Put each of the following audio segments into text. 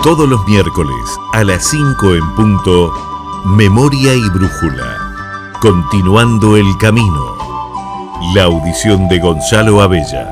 Todos los miércoles a las 5 en punto, Memoria y Brújula. Continuando el camino. La audición de Gonzalo Abella.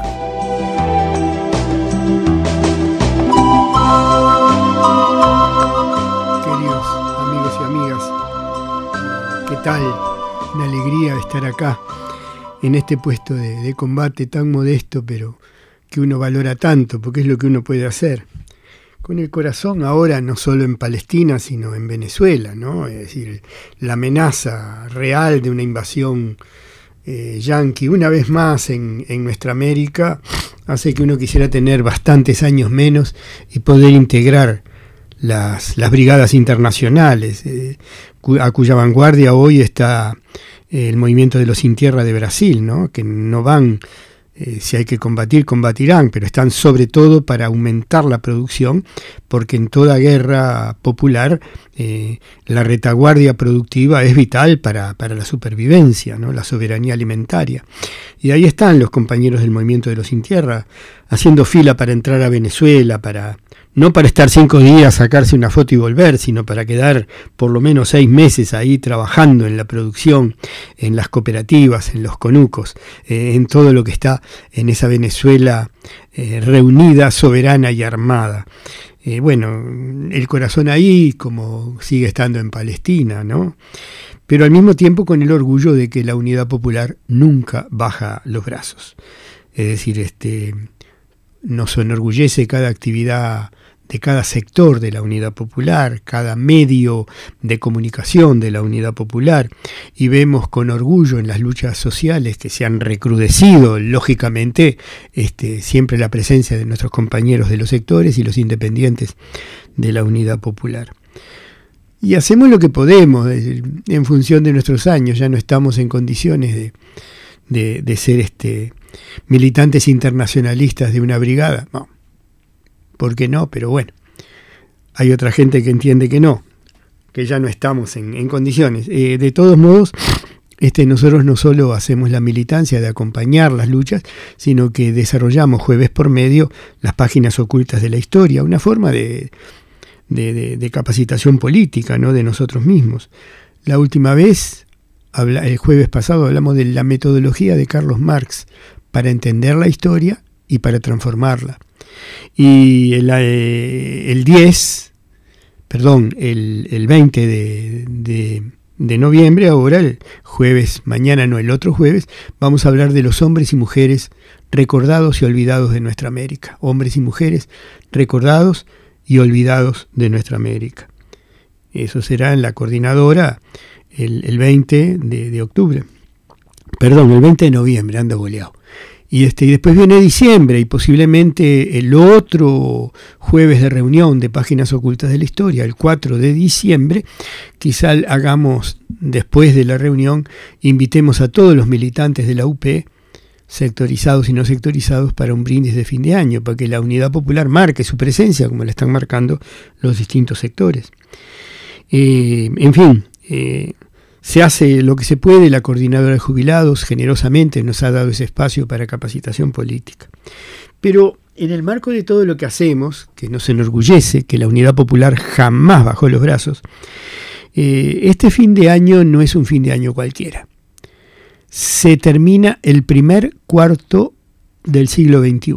Queridos amigos y amigas, ¿qué tal? Una alegría estar acá en este puesto de combate tan modesto, pero que uno valora tanto, porque es lo que uno puede hacer. Con el corazón ahora no solo en Palestina, sino en Venezuela, ¿no? Es decir, la amenaza real de una invasión yanqui, una vez más en nuestra América, hace que uno quisiera tener bastantes años menos y poder integrar las brigadas internacionales, a cuya vanguardia hoy está el movimiento de los Sin Tierra de Brasil, ¿no? Que no van... si hay que combatir, combatirán, pero están sobre todo para aumentar la producción, porque en toda guerra popular la retaguardia productiva es vital para la supervivencia, ¿no? La soberanía alimentaria. Y ahí están los compañeros del movimiento de los Sin Tierra, haciendo fila para entrar a Venezuela, no para estar 5 días, sacarse una foto y volver, sino para quedar por lo menos 6 meses ahí trabajando en la producción, en las cooperativas, en los conucos, en todo lo que está en esa Venezuela reunida, soberana y armada. Bueno, el corazón ahí, como sigue estando en Palestina, ¿no? Pero al mismo tiempo con el orgullo de que la Unidad Popular nunca baja los brazos. Es decir, nos enorgullece cada actividad de cada sector de la Unidad Popular, cada medio de comunicación de la Unidad Popular, y vemos con orgullo en las luchas sociales que se han recrudecido, lógicamente, siempre la presencia de nuestros compañeros de los sectores y los independientes de la Unidad Popular. Y hacemos lo que podemos, en función de nuestros años, ya no estamos en condiciones de ser militantes internacionalistas de una brigada, no. ¿Por qué no? Pero bueno, hay otra gente que entiende que no, que ya no estamos en condiciones. De todos modos, nosotros no solo hacemos la militancia de acompañar las luchas, sino que desarrollamos jueves por medio las páginas ocultas de la historia, una forma de capacitación política, ¿no? De nosotros mismos. La última vez, el jueves pasado, hablamos de la metodología de Carlos Marx para entender la historia y para transformarla. Y el 20 de noviembre, ahora el jueves, mañana no, el otro jueves, vamos a hablar de los hombres y mujeres recordados y olvidados de nuestra América. Hombres y mujeres recordados y olvidados de nuestra América. Eso será en la coordinadora el 20 de octubre. Perdón, el 20 de noviembre, ando boleado. Y después viene diciembre y posiblemente el otro jueves de reunión de Páginas Ocultas de la Historia, el 4 de diciembre, quizá hagamos, después de la reunión, invitemos a todos los militantes de la UP, sectorizados y no sectorizados, para un brindis de fin de año, para que la Unidad Popular marque su presencia, como la están marcando los distintos sectores. En fin, se hace lo que se puede. La coordinadora de jubilados generosamente nos ha dado ese espacio para capacitación política. Pero en el marco de todo lo que hacemos, que nos enorgullece, que la Unidad Popular jamás bajó los brazos, este fin de año no es un fin de año cualquiera. Se termina el primer cuarto del siglo XXI.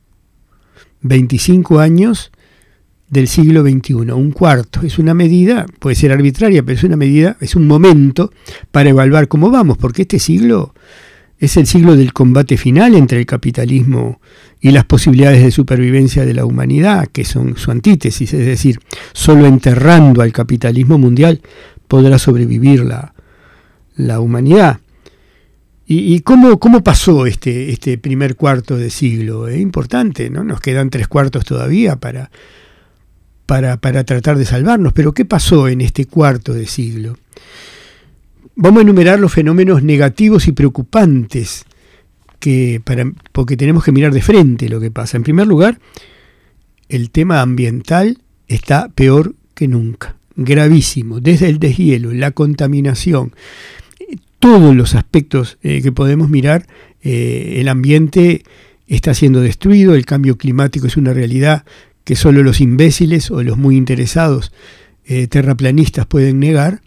25 años del siglo XXI, un cuarto. Es una medida, puede ser arbitraria, pero es una medida, es un momento para evaluar cómo vamos, porque este siglo es el siglo del combate final entre el capitalismo y las posibilidades de supervivencia de la humanidad, que son su antítesis, es decir, solo enterrando al capitalismo mundial podrá sobrevivir la humanidad. ¿Y cómo pasó este primer cuarto de siglo? Es importante, ¿no? Nos quedan 3/4 todavía para tratar de salvarnos. Pero ¿qué pasó en este cuarto de siglo? Vamos a enumerar los fenómenos negativos y preocupantes porque tenemos que mirar de frente lo que pasa. En primer lugar, el tema ambiental está peor que nunca, gravísimo, desde el deshielo, la contaminación, todos los aspectos que podemos mirar. El ambiente está siendo destruido, el cambio climático es una realidad que solo los imbéciles o los muy interesados terraplanistas pueden negar.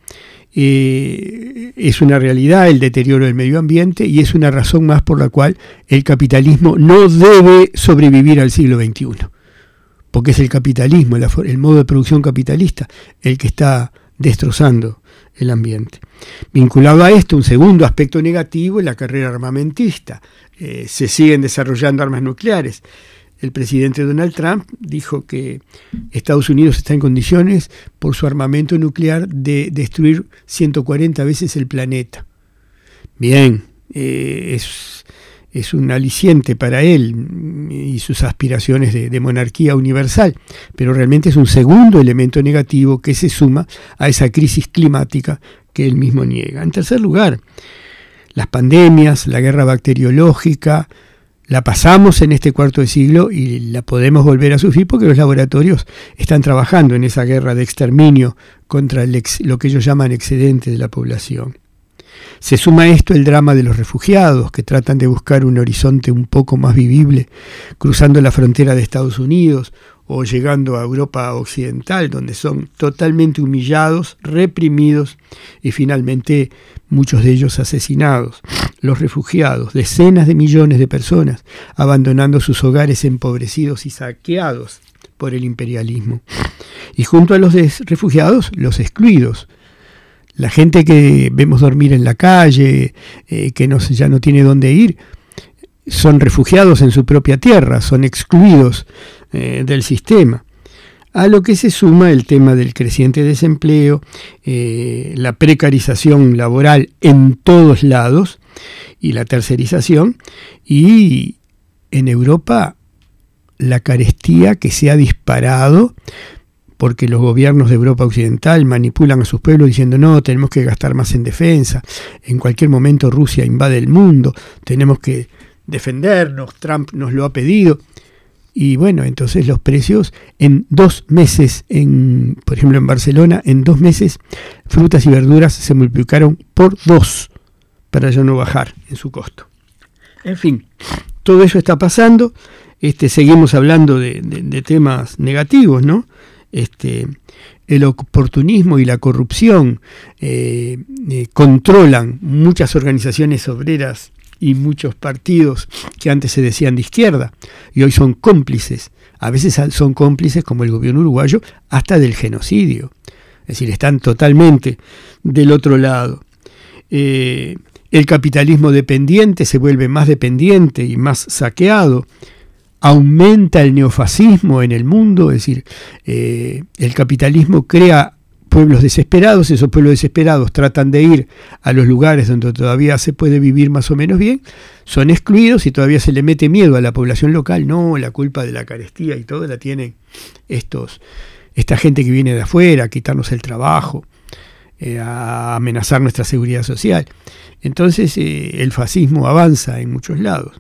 Es una realidad el deterioro del medio ambiente y es una razón más por la cual el capitalismo no debe sobrevivir al siglo XXI, porque es el capitalismo, el modo de producción capitalista, el que está destrozando el ambiente. Vinculado a esto, un segundo aspecto negativo es la carrera armamentista. Se siguen desarrollando armas nucleares. El presidente Donald Trump dijo que Estados Unidos está en condiciones, por su armamento nuclear, de destruir 140 veces el planeta. Bien, es un aliciente para él y sus aspiraciones de monarquía universal, pero realmente es un segundo elemento negativo que se suma a esa crisis climática que él mismo niega. En tercer lugar, las pandemias, la guerra bacteriológica, la pasamos en este cuarto de siglo y la podemos volver a sufrir porque los laboratorios están trabajando en esa guerra de exterminio contra lo que ellos llaman excedente de la población. Se suma a esto el drama de los refugiados que tratan de buscar un horizonte un poco más vivible, cruzando la frontera de Estados Unidos o llegando a Europa occidental, donde son totalmente humillados, reprimidos y finalmente muchos de ellos asesinados. Los refugiados, decenas de millones de personas abandonando sus hogares empobrecidos y saqueados por el imperialismo. Y junto a los refugiados, los excluidos. La gente que vemos dormir en la calle, que ya no tiene dónde ir, son refugiados en su propia tierra, son excluidos del sistema. A lo que se suma el tema del creciente desempleo, la precarización laboral en todos lados y la tercerización, y en Europa la carestía que se ha disparado porque los gobiernos de Europa Occidental manipulan a sus pueblos diciendo no, tenemos que gastar más en defensa, en cualquier momento Rusia invade el mundo, tenemos que defendernos, Trump nos lo ha pedido. Y bueno, entonces los precios en 2 meses, por ejemplo en Barcelona, en 2 meses frutas y verduras se multiplicaron por 2 para ya no bajar en su costo. En fin, todo eso está pasando, seguimos hablando de temas negativos, ¿no? El oportunismo y la corrupción controlan muchas organizaciones obreras y muchos partidos que antes se decían de izquierda y hoy son cómplices. A veces son cómplices, como el gobierno uruguayo, hasta del genocidio. Es decir, están totalmente del otro lado. El capitalismo dependiente se vuelve más dependiente y más saqueado. Aumenta el neofascismo en el mundo, es decir, el capitalismo crea pueblos desesperados, esos pueblos desesperados tratan de ir a los lugares donde todavía se puede vivir más o menos bien, son excluidos y todavía se le mete miedo a la población local. No, la culpa de la carestía y todo la tienen esta gente que viene de afuera a quitarnos el trabajo, a amenazar nuestra seguridad social. Entonces el fascismo avanza en muchos lados.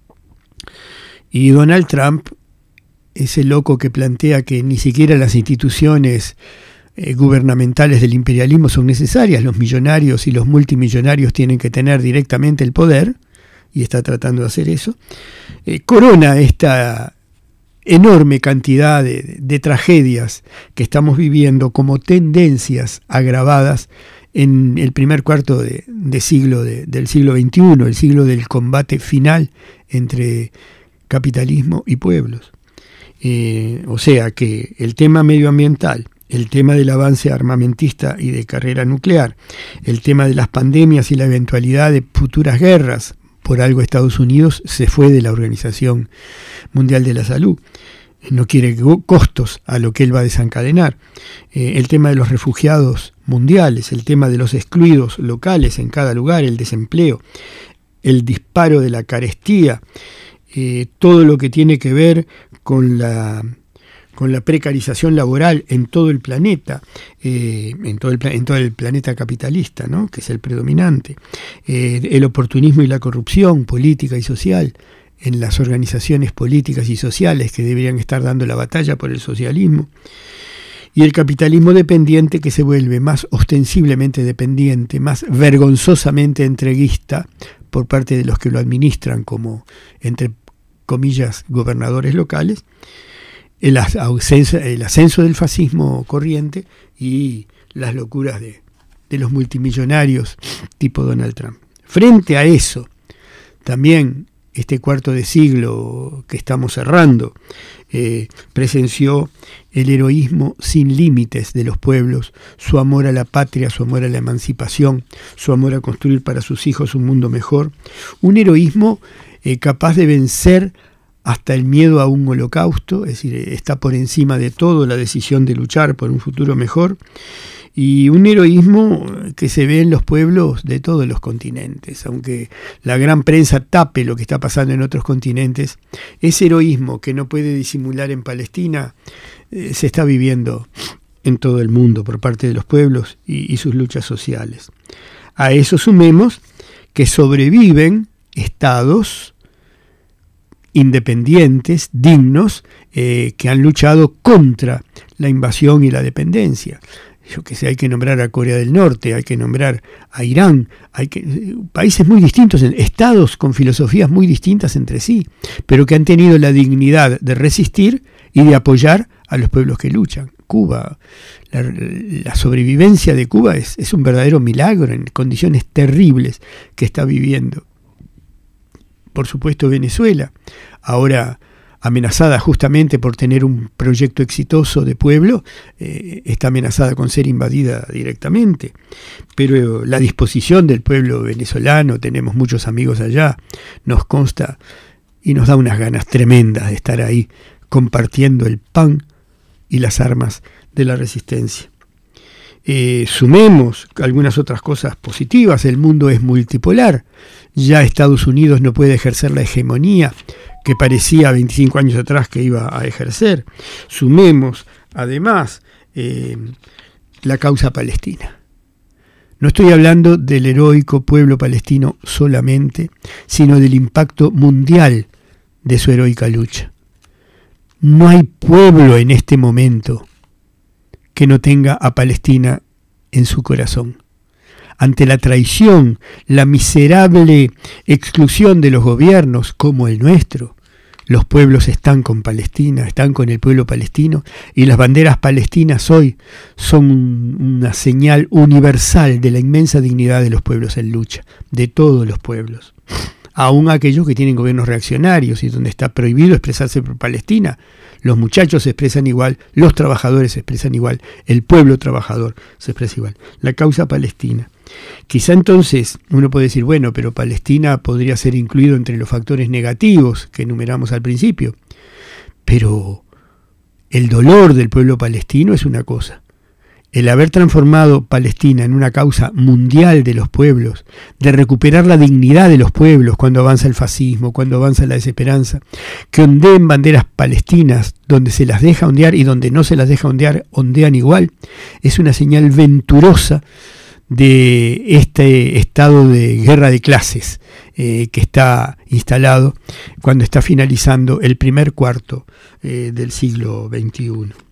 Y Donald Trump, ese loco que plantea que ni siquiera las instituciones gubernamentales del imperialismo son necesarias, los millonarios y los multimillonarios tienen que tener directamente el poder, y está tratando de hacer eso, corona esta enorme cantidad de tragedias que estamos viviendo como tendencias agravadas en el primer cuarto del siglo XXI, el siglo del combate final entre capitalismo y pueblos. O sea que el tema medioambiental, el tema del avance armamentista y de carrera nuclear, el tema de las pandemias y la eventualidad de futuras guerras, por algo Estados Unidos se fue de la Organización Mundial de la Salud, no quiere costos a lo que él va a desencadenar, el tema de los refugiados mundiales, el tema de los excluidos locales en cada lugar, el desempleo, el disparo de la carestía, todo lo que tiene que ver con la precarización laboral en todo el planeta, en todo el planeta capitalista, ¿no? Que es el predominante, el oportunismo y la corrupción política y social en las organizaciones políticas y sociales que deberían estar dando la batalla por el socialismo, y el capitalismo dependiente que se vuelve más ostensiblemente dependiente, más vergonzosamente entreguista por parte de los que lo administran como, entre comillas, gobernadores locales, el ascenso del fascismo corriente y las locuras de los multimillonarios tipo Donald Trump. Frente a eso, también este cuarto de siglo que estamos cerrando presenció el heroísmo sin límites de los pueblos, su amor a la patria, su amor a la emancipación, su amor a construir para sus hijos un mundo mejor, un heroísmo capaz de vencer hasta el miedo a un holocausto, es decir, está por encima de todo la decisión de luchar por un futuro mejor, y un heroísmo que se ve en los pueblos de todos los continentes. Aunque la gran prensa tape lo que está pasando en otros continentes, ese heroísmo que no puede disimular en Palestina se está viviendo en todo el mundo por parte de los pueblos y sus luchas sociales. A eso sumemos que sobreviven estados independientes, dignos, que han luchado contra la invasión y la dependencia. Yo que sé, hay que nombrar a Corea del Norte, hay que nombrar a Irán, países muy distintos, estados con filosofías muy distintas entre sí, pero que han tenido la dignidad de resistir y de apoyar a los pueblos que luchan. Cuba, la sobrevivencia de Cuba es un verdadero milagro en condiciones terribles que está viviendo. Por supuesto, Venezuela, ahora amenazada justamente por tener un proyecto exitoso de pueblo, está amenazada con ser invadida directamente. Pero la disposición del pueblo venezolano, tenemos muchos amigos allá, nos consta y nos da unas ganas tremendas de estar ahí compartiendo el pan y las armas de la resistencia. Sumemos algunas otras cosas positivas. El mundo es multipolar. Ya Estados Unidos no puede ejercer la hegemonía que parecía 25 años atrás que iba a ejercer. Sumemos, además, la causa palestina. No estoy hablando del heroico pueblo palestino solamente, sino del impacto mundial de su heroica lucha. No hay pueblo en este momento que no tenga a Palestina en su corazón. Ante la traición, la miserable exclusión de los gobiernos como el nuestro, los pueblos están con Palestina, están con el pueblo palestino, y las banderas palestinas hoy son una señal universal de la inmensa dignidad de los pueblos en lucha, de todos los pueblos. Aún aquellos que tienen gobiernos reaccionarios y donde está prohibido expresarse por Palestina, los muchachos se expresan igual, los trabajadores se expresan igual, el pueblo trabajador se expresa igual. La causa palestina. Quizá entonces uno puede decir, bueno, pero Palestina podría ser incluido entre los factores negativos que enumeramos al principio. Pero el dolor del pueblo palestino es una cosa. El haber transformado Palestina en una causa mundial de los pueblos, de recuperar la dignidad de los pueblos cuando avanza el fascismo, cuando avanza la desesperanza, que ondeen banderas palestinas donde se las deja ondear y donde no se las deja ondear, ondean igual, es una señal venturosa de este estado de guerra de clases que está instalado cuando está finalizando el primer cuarto del siglo XXI.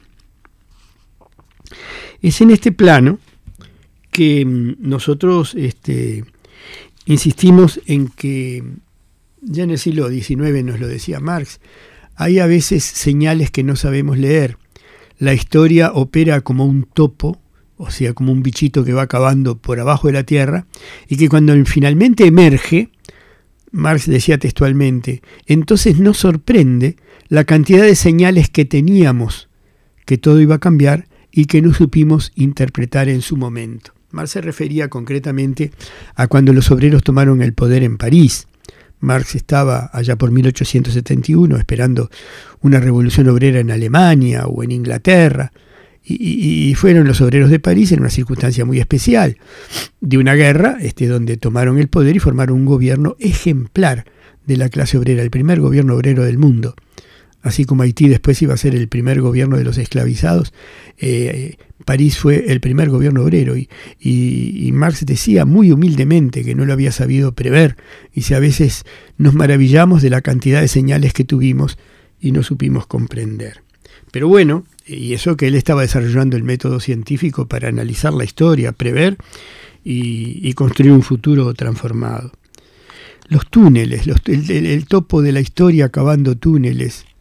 Es en este plano que nosotros insistimos en que, ya en el siglo XIX nos lo decía Marx, hay a veces señales que no sabemos leer. La historia opera como un topo, o sea, como un bichito que va cavando por abajo de la tierra, y que cuando finalmente emerge, Marx decía textualmente, entonces nos sorprende la cantidad de señales que teníamos que todo iba a cambiar y que no supimos interpretar en su momento. Marx se refería concretamente a cuando los obreros tomaron el poder en París. Marx estaba allá por 1871 esperando una revolución obrera en Alemania o en Inglaterra, y fueron los obreros de París en una circunstancia muy especial, de una guerra donde tomaron el poder y formaron un gobierno ejemplar de la clase obrera, el primer gobierno obrero del mundo. Así como Haití después iba a ser el primer gobierno de los esclavizados, París fue el primer gobierno obrero, y Marx decía muy humildemente que no lo había sabido prever, y si a veces nos maravillamos de la cantidad de señales que tuvimos y no supimos comprender. Pero bueno, y eso que él estaba desarrollando el método científico para analizar la historia, prever y construir un futuro transformado. Los túneles, el topo de la historia cavando túneles,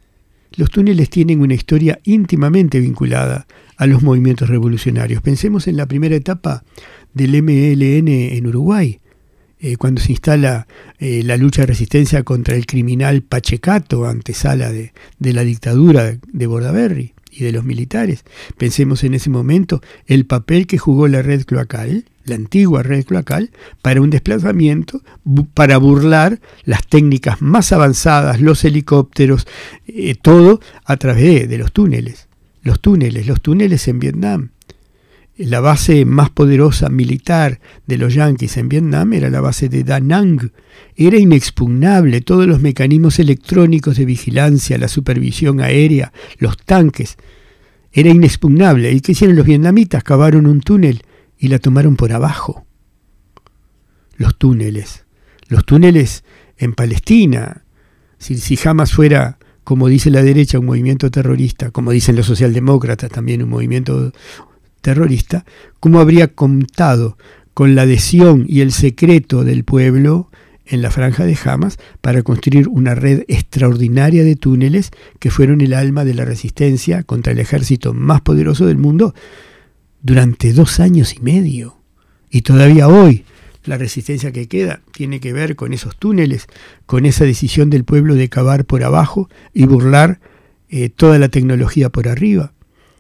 los túneles tienen una historia íntimamente vinculada a los movimientos revolucionarios. Pensemos en la primera etapa del MLN en Uruguay, cuando se instala la lucha de resistencia contra el criminal Pachecato, antesala de la dictadura de Bordaberry y de los militares. Pensemos en ese momento el papel que jugó la red cloacal, la antigua red cloacal, para un desplazamiento, para burlar las técnicas más avanzadas, los helicópteros, todo a través de los túneles. Los túneles en Vietnam. La base más poderosa militar de los yanquis en Vietnam era la base de Da Nang. Era inexpugnable, todos los mecanismos electrónicos de vigilancia, la supervisión aérea, los tanques. Era inexpugnable. ¿Y qué hicieron los vietnamitas? Cavaron un túnel y la tomaron por abajo. Los túneles en Palestina. Si Hamas fuera, como dice la derecha, un movimiento terrorista, como dicen los socialdemócratas también, un movimiento terrorista, ¿cómo habría contado con la adhesión y el secreto del pueblo en la franja de Hamas para construir una red extraordinaria de túneles que fueron el alma de la resistencia contra el ejército más poderoso del mundo durante 2 años y medio? Y todavía hoy la resistencia que queda tiene que ver con esos túneles, con esa decisión del pueblo de cavar por abajo y burlar toda la tecnología por arriba.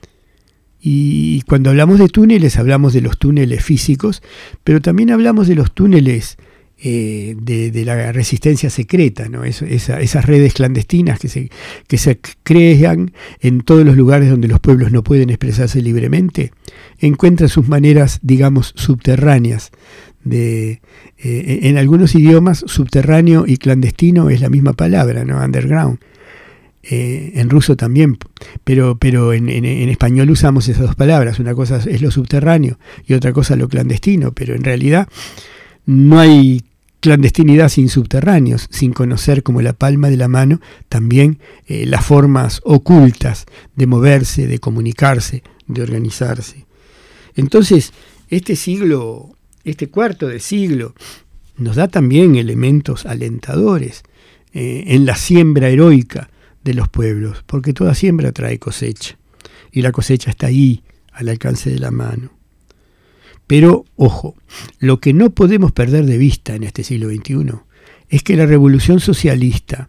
Y cuando hablamos de túneles, hablamos de los túneles físicos, pero también hablamos de los túneles de la resistencia secreta, ¿no? Esas redes clandestinas que se crean en todos los lugares donde los pueblos no pueden expresarse libremente, encuentran sus maneras, digamos, subterráneas. En algunos idiomas, subterráneo y clandestino es la misma palabra, ¿no? Underground. En ruso también, pero en español usamos esas dos palabras. Una cosa es lo subterráneo y otra cosa lo clandestino, pero en realidad no hay clandestinidad sin subterráneos, sin conocer como la palma de la mano también las formas ocultas de moverse, de comunicarse, de organizarse. Entonces, este cuarto de siglo nos da también elementos alentadores en la siembra heroica de los pueblos, porque toda siembra trae cosecha, y la cosecha está ahí, al alcance de la mano. Pero, ojo, lo que no podemos perder de vista en este siglo XXI es que la revolución socialista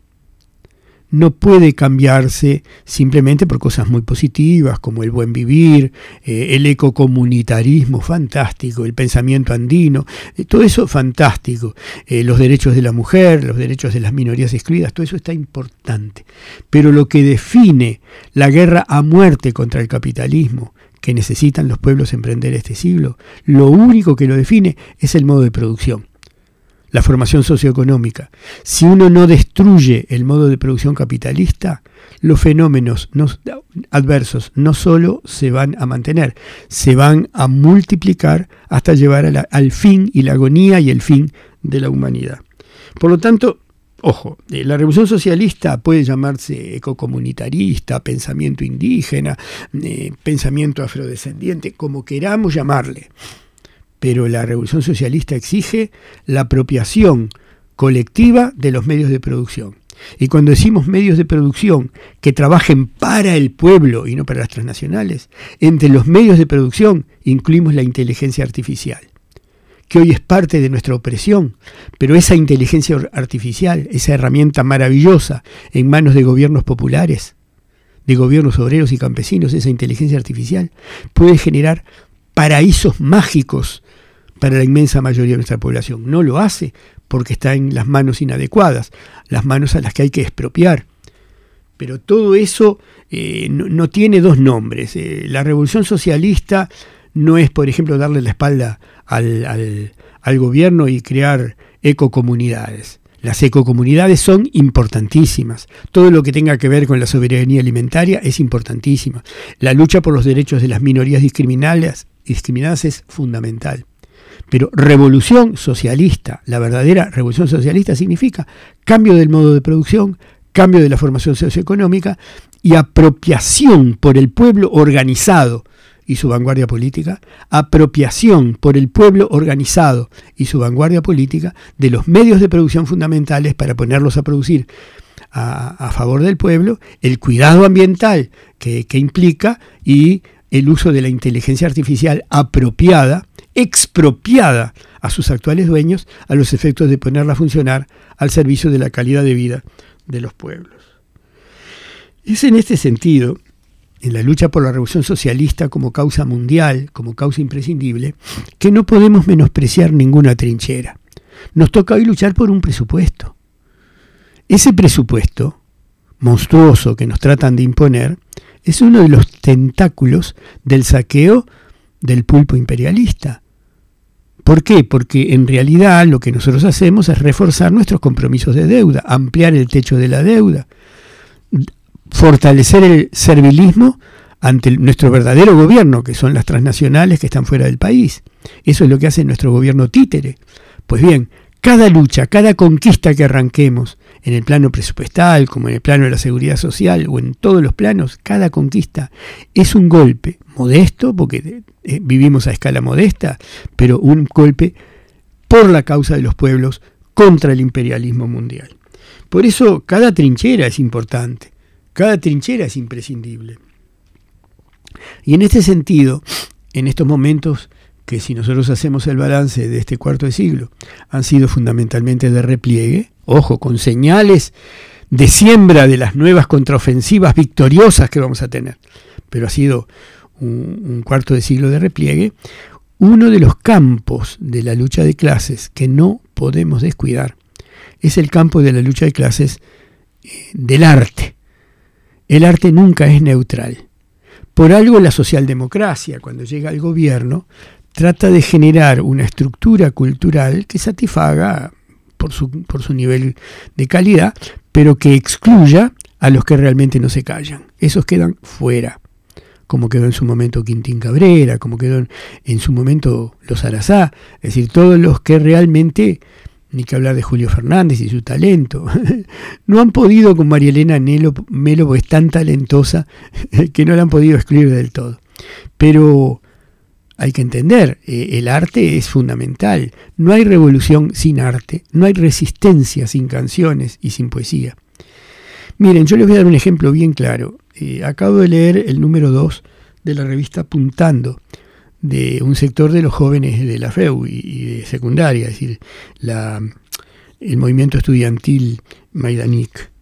no puede cambiarse simplemente por cosas muy positivas como el buen vivir, el ecocomunitarismo fantástico, el pensamiento andino, todo eso fantástico, los derechos de la mujer, los derechos de las minorías excluidas, todo eso está importante. Pero lo que define la guerra a muerte contra el capitalismo que necesitan los pueblos emprender este siglo, lo único que lo define es el modo de producción. La formación socioeconómica. Si uno no destruye el modo de producción capitalista, los fenómenos adversos no solo se van a mantener, se van a multiplicar hasta llevar al fin y la agonía y el fin de la humanidad. Por lo tanto, ojo, la revolución socialista puede llamarse ecocomunitarista, pensamiento indígena, pensamiento afrodescendiente, como queramos llamarle. Pero la revolución socialista exige la apropiación colectiva de los medios de producción. Y cuando decimos medios de producción que trabajen para el pueblo y no para las transnacionales, entre los medios de producción incluimos la inteligencia artificial, que hoy es parte de nuestra opresión, pero esa inteligencia artificial, esa herramienta maravillosa en manos de gobiernos populares, de gobiernos obreros y campesinos, esa inteligencia artificial puede generar paraísos mágicos para la inmensa mayoría de nuestra población. No lo hace porque está en las manos inadecuadas, las manos a las que hay que expropiar. Pero todo eso no tiene dos nombres. La revolución socialista no es, por ejemplo, darle la espalda al gobierno y crear ecocomunidades. Las ecocomunidades son importantísimas. Todo lo que tenga que ver con la soberanía alimentaria es importantísima. La lucha por los derechos de las minorías discriminadas es fundamental. Pero revolución socialista, la verdadera revolución socialista significa cambio del modo de producción, cambio de la formación socioeconómica y apropiación por el pueblo organizado y su vanguardia política, apropiación por el pueblo organizado y su vanguardia política de los medios de producción fundamentales para ponerlos a producir a favor del pueblo, el cuidado ambiental que implica y el uso de la inteligencia artificial apropiada, expropiada a sus actuales dueños a los efectos de ponerla a funcionar al servicio de la calidad de vida de los pueblos. Es en este sentido, en la lucha por la revolución socialista como causa mundial, como causa imprescindible, que no podemos menospreciar ninguna trinchera. Nos toca hoy luchar por un presupuesto. Ese presupuesto monstruoso que nos tratan de imponer es uno de los tentáculos del saqueo del pulpo imperialista. ¿Por qué? Porque en realidad lo que nosotros hacemos es reforzar nuestros compromisos de deuda, ampliar el techo de la deuda, fortalecer el servilismo ante nuestro verdadero gobierno, que son las transnacionales que están fuera del país. Eso es lo que hace nuestro gobierno títere. Pues bien, cada lucha, cada conquista que arranquemos, en el plano presupuestal, como en el plano de la seguridad social, o en todos los planos, cada conquista es un golpe modesto, porque vivimos a escala modesta, pero un golpe por la causa de los pueblos contra el imperialismo mundial. Por eso cada trinchera es importante, cada trinchera es imprescindible. Y en este sentido, en estos momentos que si nosotros hacemos el balance de este cuarto de siglo, han sido fundamentalmente de repliegue, ojo, con señales de siembra de las nuevas contraofensivas victoriosas que vamos a tener, pero ha sido un cuarto de siglo de repliegue. Uno de los campos de la lucha de clases que no podemos descuidar es el campo de la lucha de clases del arte. El arte nunca es neutral. Por algo la socialdemocracia, cuando llega al gobierno, trata de generar una estructura cultural que satisfaga por su nivel de calidad, pero que excluya a los que realmente no se callan. Esos quedan fuera, como quedó en su momento Quintín Cabrera, como quedó en su momento los Arazá, es decir, todos los que realmente, ni que hablar de Julio Fernández y su talento, no han podido con María Elena Melo, porque es tan talentosa que no la han podido excluir del todo. Pero hay que entender, el arte es fundamental. No hay revolución sin arte, no hay resistencia sin canciones y sin poesía. Miren, yo les voy a dar un ejemplo bien claro. Acabo de leer el número 2 de la revista Puntando, de un sector de los jóvenes de la FEU y de secundaria, es decir, el movimiento estudiantil Maidanik.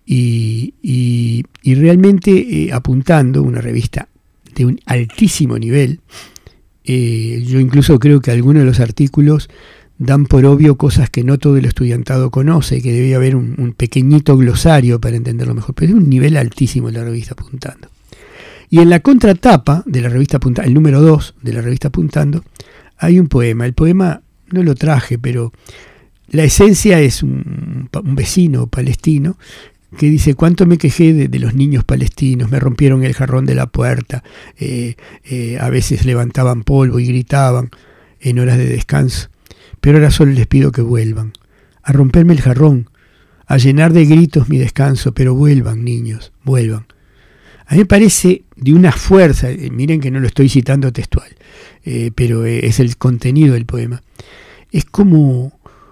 Y realmente Apuntando, una revista de un altísimo nivel. Yo incluso creo que algunos de los artículos dan por obvio cosas que no todo el estudiantado conoce, que debe haber un pequeñito glosario para entenderlo mejor, pero es un nivel altísimo la revista Apuntando. Y en la contratapa de la revista Apuntando, el número 2 de la revista Apuntando, hay un poema. El poema no lo traje, pero la esencia es un vecino palestino que dice: cuánto me quejé de los niños palestinos, me rompieron el jarrón de la puerta, a veces levantaban polvo y gritaban en horas de descanso, pero ahora solo les pido que vuelvan, a romperme el jarrón, a llenar de gritos mi descanso, pero vuelvan, niños, vuelvan. A mí me parece de una fuerza, miren que no lo estoy citando textual, pero es el contenido del poema. Es como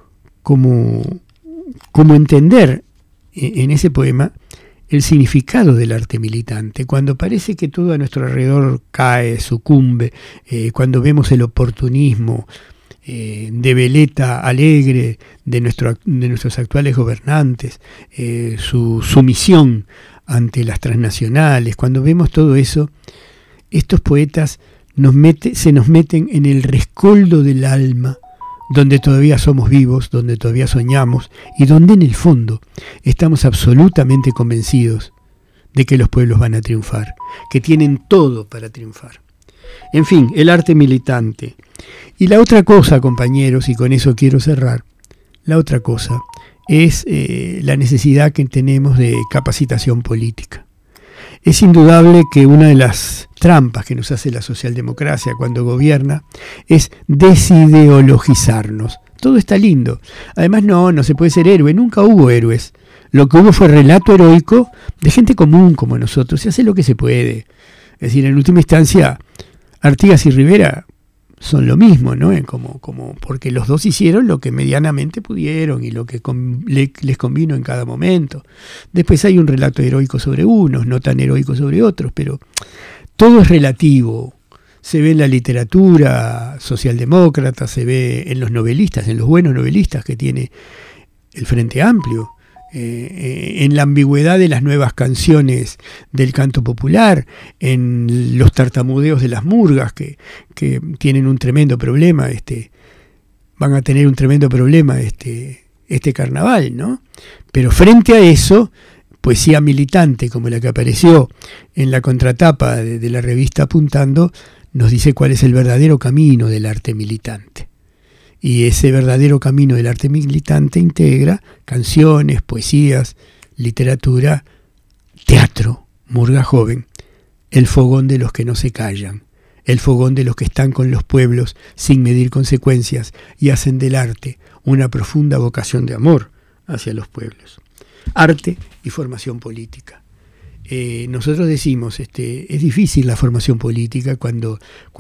entender en ese poema el significado del arte militante, cuando parece que todo a nuestro alrededor cae, sucumbe, cuando vemos el oportunismo de veleta alegre de nuestros actuales gobernantes, su sumisión ante las transnacionales, cuando vemos todo eso, estos poetas se nos meten en el rescoldo del alma, donde todavía somos vivos, donde todavía soñamos y donde en el fondo estamos absolutamente convencidos de que los pueblos van a triunfar, que tienen todo para triunfar. En fin, el arte militante. Y la otra cosa, compañeros, y con eso quiero cerrar, la otra cosa es la necesidad que tenemos de capacitación política. Es indudable que una de las trampas que nos hace la socialdemocracia cuando gobierna es desideologizarnos. Todo está lindo. Además no se puede ser héroe, nunca hubo héroes. Lo que hubo fue relato heroico de gente común como nosotros. Se hace lo que se puede. Es decir, en última instancia, Artigas y Rivera son lo mismo, ¿no? Porque los dos hicieron lo que medianamente pudieron y lo que les convino en cada momento. Después hay un relato heroico sobre unos, no tan heroico sobre otros, pero todo es relativo. Se ve en la literatura socialdemócrata, se ve en los novelistas, en los buenos novelistas que tiene el Frente Amplio, en la ambigüedad de las nuevas canciones del canto popular, en los tartamudeos de las murgas que tienen un tremendo problema, van a tener un tremendo problema este carnaval, ¿no? Pero frente a eso, poesía militante como la que apareció en la contratapa de la revista Apuntando, nos dice cuál es el verdadero camino del arte militante. Y ese verdadero camino del arte militante integra canciones, poesías, literatura, teatro, murga joven, el fogón de los que no se callan, el fogón de los que están con los pueblos sin medir consecuencias y hacen del arte una profunda vocación de amor hacia los pueblos. Arte y formación política. Nosotros decimos, es difícil la formación política cuando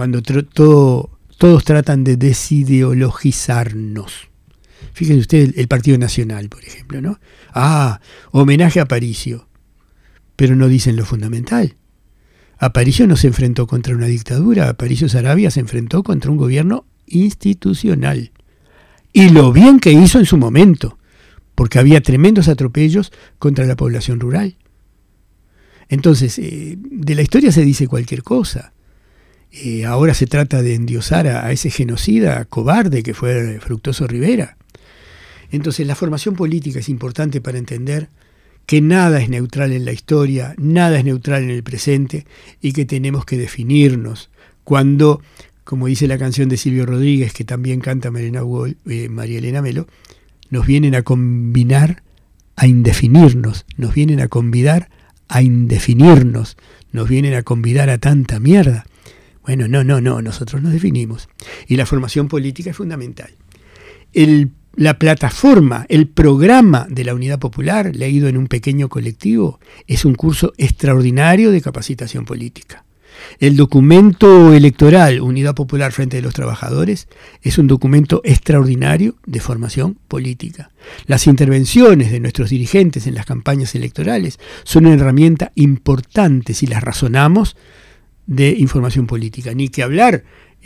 todos tratan de desideologizarnos. Fíjense ustedes el Partido Nacional, por ejemplo, ¿no? Homenaje a Aparicio, pero no dicen lo fundamental. Aparicio no se enfrentó contra una dictadura, Aparicio Saravia se enfrentó contra un gobierno institucional. Y lo bien que hizo en su momento, porque había tremendos atropellos contra la población rural. Entonces, de la historia se dice cualquier cosa. Ahora se trata de endiosar a ese genocida cobarde que fue Fructuoso Rivera. Entonces, la formación política es importante para entender que nada es neutral en la historia, nada es neutral en el presente y que tenemos que definirnos cuando, como dice la canción de Silvio Rodríguez, que también canta María Elena Melo, nos vienen a combinar a indefinirnos, nos vienen a convidar a indefinirnos, nos vienen a convidar a tanta mierda. Bueno, no, nosotros nos definimos. Y la formación política es fundamental. La plataforma, el programa de la Unidad Popular, leído en un pequeño colectivo, es un curso extraordinario de capacitación política. El documento electoral Unidad Popular Frente de los Trabajadores es un documento extraordinario de formación política. Las intervenciones de nuestros dirigentes en las campañas electorales son una herramienta importante si las razonamos de información política. Ni que hablar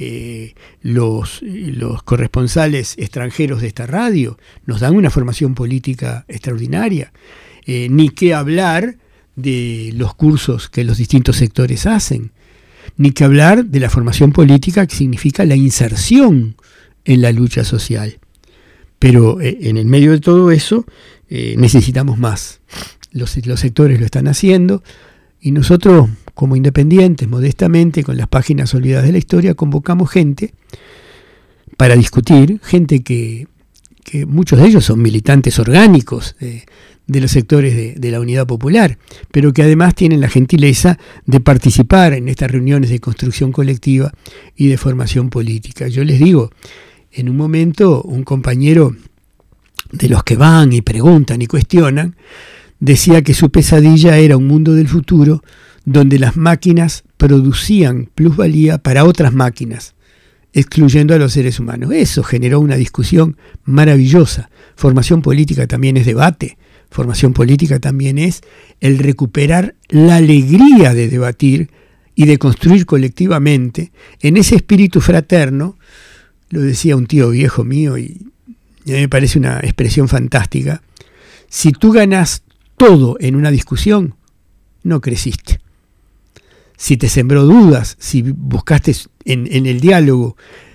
los corresponsales extranjeros de esta radio nos dan una formación política extraordinaria. Ni que hablar de los cursos que los distintos sectores hacen. Ni que hablar de la formación política que significa la inserción en la lucha social. Pero en el medio de todo eso necesitamos más. Los sectores lo están haciendo y nosotros, como independientes, modestamente, con las páginas olvidadas de la historia, convocamos gente para discutir, gente que muchos de ellos son militantes orgánicos de los sectores de la Unidad Popular, pero que además tienen la gentileza de participar en estas reuniones de construcción colectiva y de formación política. Yo les digo, en un momento un compañero de los que van y preguntan y cuestionan, decía que su pesadilla era un mundo del futuro donde las máquinas producían plusvalía para otras máquinas, excluyendo a los seres humanos. Eso generó una discusión maravillosa. Formación política también es debate. Formación política también es el recuperar la alegría de debatir y de construir colectivamente en ese espíritu fraterno. Lo decía un tío viejo mío y a mí me parece una expresión fantástica. Si tú ganas todo en una discusión, no creciste. Si te sembró dudas, si buscaste en el diálogo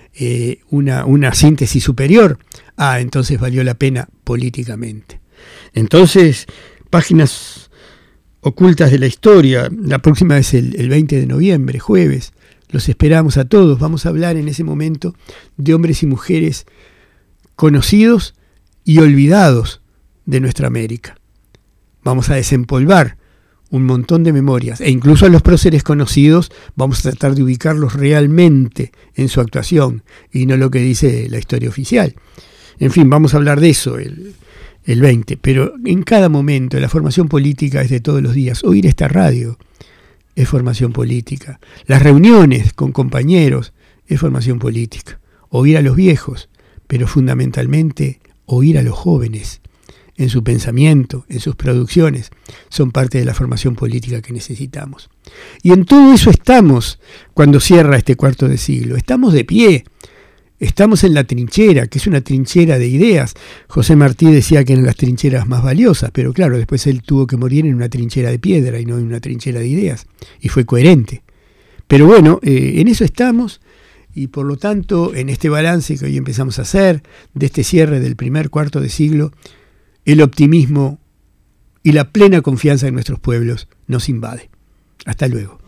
una síntesis superior, entonces valió la pena políticamente. Entonces, páginas ocultas de la historia, la próxima es el 20 de noviembre, jueves, los esperamos a todos. Vamos a hablar en ese momento de hombres y mujeres conocidos y olvidados de nuestra América. Vamos a desempolvar un montón de memorias, e incluso a los próceres conocidos vamos a tratar de ubicarlos realmente en su actuación y no lo que dice la historia oficial. En fin, vamos a hablar de eso el 20, pero en cada momento la formación política es de todos los días. Oír esta radio es formación política. Las reuniones con compañeros es formación política. Oír a los viejos, pero fundamentalmente oír a los jóvenes en su pensamiento, en sus producciones, son parte de la formación política que necesitamos. Y en todo eso estamos cuando cierra este cuarto de siglo. Estamos de pie, estamos en la trinchera, que es una trinchera de ideas. José Martí decía que eran las trincheras más valiosas, pero claro, después él tuvo que morir en una trinchera de piedra y no en una trinchera de ideas, y fue coherente. Pero bueno, en eso estamos, y por lo tanto, en este balance que hoy empezamos a hacer, de este cierre del primer cuarto de siglo, el optimismo y la plena confianza en nuestros pueblos nos invade. Hasta luego.